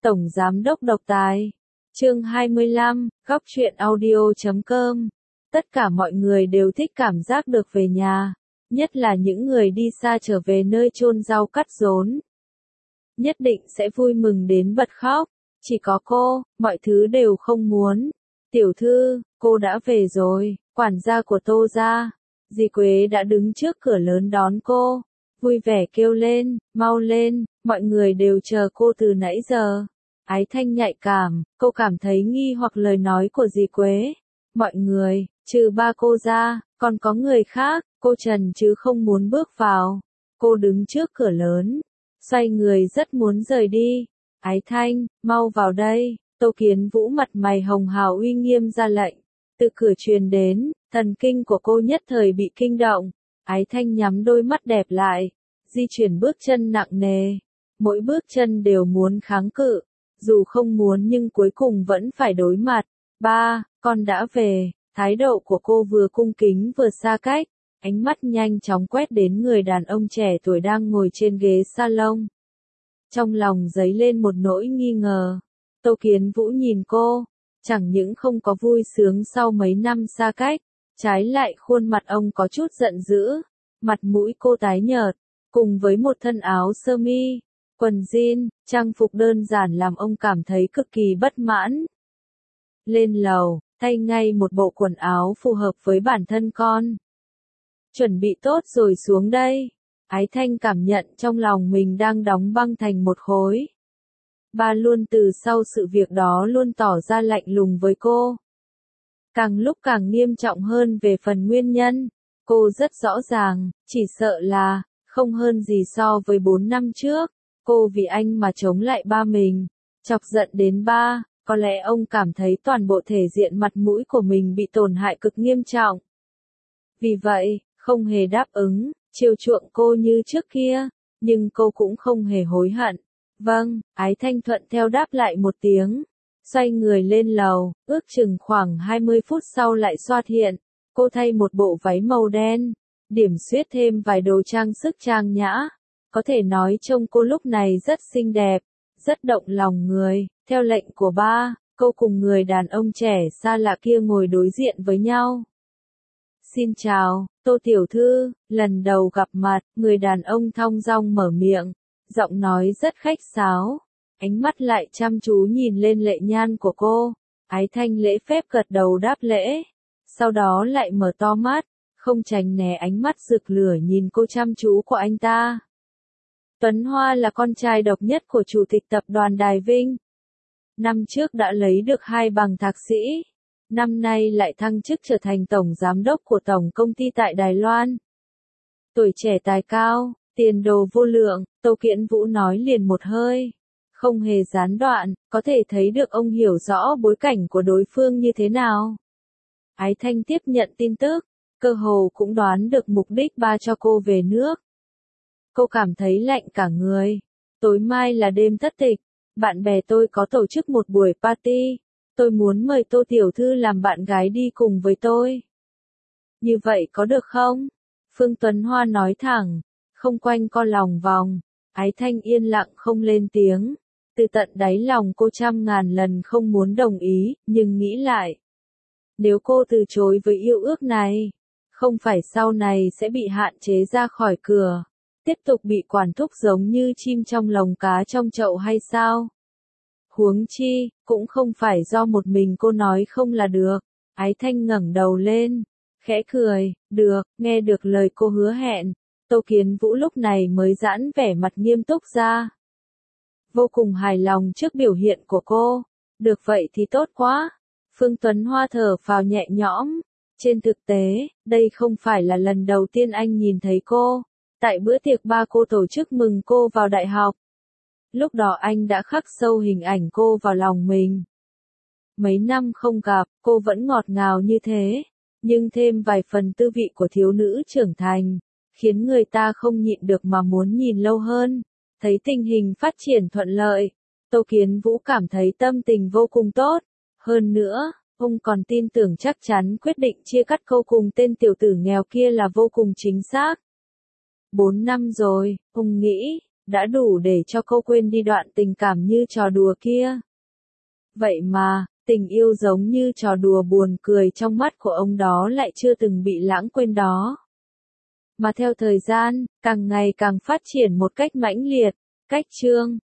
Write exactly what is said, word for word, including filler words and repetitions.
Tổng Giám đốc độc tài. Chương hai mươi lăm, góc truyện audio chấm com. Tất cả mọi người đều thích cảm giác được về nhà, nhất là những người đi xa trở về nơi chôn rau cắt rốn. Nhất định sẽ vui mừng đến bật khóc, chỉ có cô, mọi thứ đều không muốn. Tiểu thư, cô đã về rồi, quản gia của Tô gia. Dì Quế đã đứng trước cửa lớn đón cô, vui vẻ kêu lên, mau lên, mọi người đều chờ cô từ nãy giờ. Ái Thanh nhạy cảm, cô cảm thấy nghi hoặc lời nói của dì Quế. Mọi người, trừ ba cô ra, còn có người khác, cô Trần chứ không muốn bước vào. Cô đứng trước cửa lớn, xoay người rất muốn rời đi. Ái Thanh, mau vào đây. Tô Kiến Vũ mặt mày hồng hào uy nghiêm ra lệnh. Từ cửa truyền đến, thần kinh của cô nhất thời bị kinh động. Ái Thanh nhắm đôi mắt đẹp lại, di chuyển bước chân nặng nề. Mỗi bước chân đều muốn kháng cự, dù không muốn nhưng cuối cùng vẫn phải đối mặt. Ba, con đã về. Thái độ của cô vừa cung kính vừa xa cách, ánh mắt nhanh chóng quét đến người đàn ông trẻ tuổi đang ngồi trên ghế salon. Trong lòng dấy lên một nỗi nghi ngờ. Tô Kiến Vũ nhìn cô, chẳng những không có vui sướng sau mấy năm xa cách, trái lại khuôn mặt ông có chút giận dữ, mặt mũi cô tái nhợt, cùng với một thân áo sơ mi, quần jean, trang phục đơn giản làm ông cảm thấy cực kỳ bất mãn. Lên lầu, thay ngay một bộ quần áo phù hợp với bản thân con. Chuẩn bị tốt rồi xuống đây. Ái Thanh cảm nhận trong lòng mình đang đóng băng thành một khối. Ba luôn từ sau sự việc đó luôn tỏ ra lạnh lùng với cô. Càng lúc càng nghiêm trọng hơn về phần nguyên nhân. Cô rất rõ ràng, chỉ sợ là, không hơn gì so với bốn năm trước. Cô vì anh mà chống lại ba mình, chọc giận đến ba, có lẽ ông cảm thấy toàn bộ thể diện mặt mũi của mình bị tổn hại cực nghiêm trọng. Vì vậy, không hề đáp ứng, chiều chuộng cô như trước kia, nhưng cô cũng không hề hối hận. Vâng, Ái Thanh thuận theo đáp lại một tiếng, xoay người lên lầu, ước chừng khoảng hai mươi phút sau lại xuất hiện. Cô thay một bộ váy màu đen, điểm xuyết thêm vài đồ trang sức trang nhã. Có thể nói trông cô lúc này rất xinh đẹp, rất động lòng người. Theo lệnh của ba, cô cùng người đàn ông trẻ xa lạ kia ngồi đối diện với nhau. Xin chào, Tô tiểu thư, lần đầu gặp mặt, người đàn ông thong dong mở miệng, giọng nói rất khách sáo, ánh mắt lại chăm chú nhìn lên lệ nhan của cô. Ái Thanh lễ phép gật đầu đáp lễ, sau đó lại mở to mắt, không tránh né ánh mắt rực lửa nhìn cô chăm chú của anh ta. Tuấn Hoa là con trai độc nhất của chủ tịch tập đoàn Đài Vinh. Năm trước đã lấy được hai bằng thạc sĩ, năm nay lại thăng chức trở thành tổng giám đốc của tổng công ty tại Đài Loan. Tuổi trẻ tài cao, tiền đồ vô lượng, Tô Kiến Vũ nói liền một hơi, không hề gián đoạn, có thể thấy được ông hiểu rõ bối cảnh của đối phương như thế nào. Ái Thanh tiếp nhận tin tức, cơ hồ cũng đoán được mục đích ba cho cô về nước. Cô cảm thấy lạnh cả người. Tối mai là đêm thất tịch, bạn bè tôi có tổ chức một buổi party, tôi muốn mời Tô tiểu thư làm bạn gái đi cùng với tôi. Như vậy có được không? Phương Tuấn Hoa nói thẳng, không quanh co lòng vòng. Ái Thanh yên lặng không lên tiếng. Từ tận đáy lòng cô trăm ngàn lần không muốn đồng ý, nhưng nghĩ lại. Nếu cô từ chối với yêu ước này, không phải sau này sẽ bị hạn chế ra khỏi cửa, tiếp tục bị quản thúc giống như chim trong lồng cá trong chậu hay sao? Huống chi, cũng không phải do một mình cô nói không là được. Ái Thanh ngẩng đầu lên, khẽ cười, được, nghe được lời cô hứa hẹn. Tô Kiến Vũ lúc này mới giãn vẻ mặt nghiêm túc ra. Vô cùng hài lòng trước biểu hiện của cô. Được vậy thì tốt quá. Phương Tuấn Hoa thở phào nhẹ nhõm. Trên thực tế, đây không phải là lần đầu tiên anh nhìn thấy cô. Tại bữa tiệc ba cô tổ chức mừng cô vào đại học. Lúc đó anh đã khắc sâu hình ảnh cô vào lòng mình. Mấy năm không gặp, cô vẫn ngọt ngào như thế, nhưng thêm vài phần tư vị của thiếu nữ trưởng thành, khiến người ta không nhịn được mà muốn nhìn lâu hơn. Thấy tình hình phát triển thuận lợi, Tô Kiến Vũ cảm thấy tâm tình vô cùng tốt. Hơn nữa, ông còn tin tưởng chắc chắn quyết định chia cắt cô cùng tên tiểu tử nghèo kia là vô cùng chính xác. Bốn năm rồi, ông nghĩ, đã đủ để cho cô quên đi đoạn tình cảm như trò đùa kia. Vậy mà, tình yêu giống như trò đùa buồn cười trong mắt của ông đó lại chưa từng bị lãng quên đó. Mà theo thời gian, càng ngày càng phát triển một cách mãnh liệt, cách Trương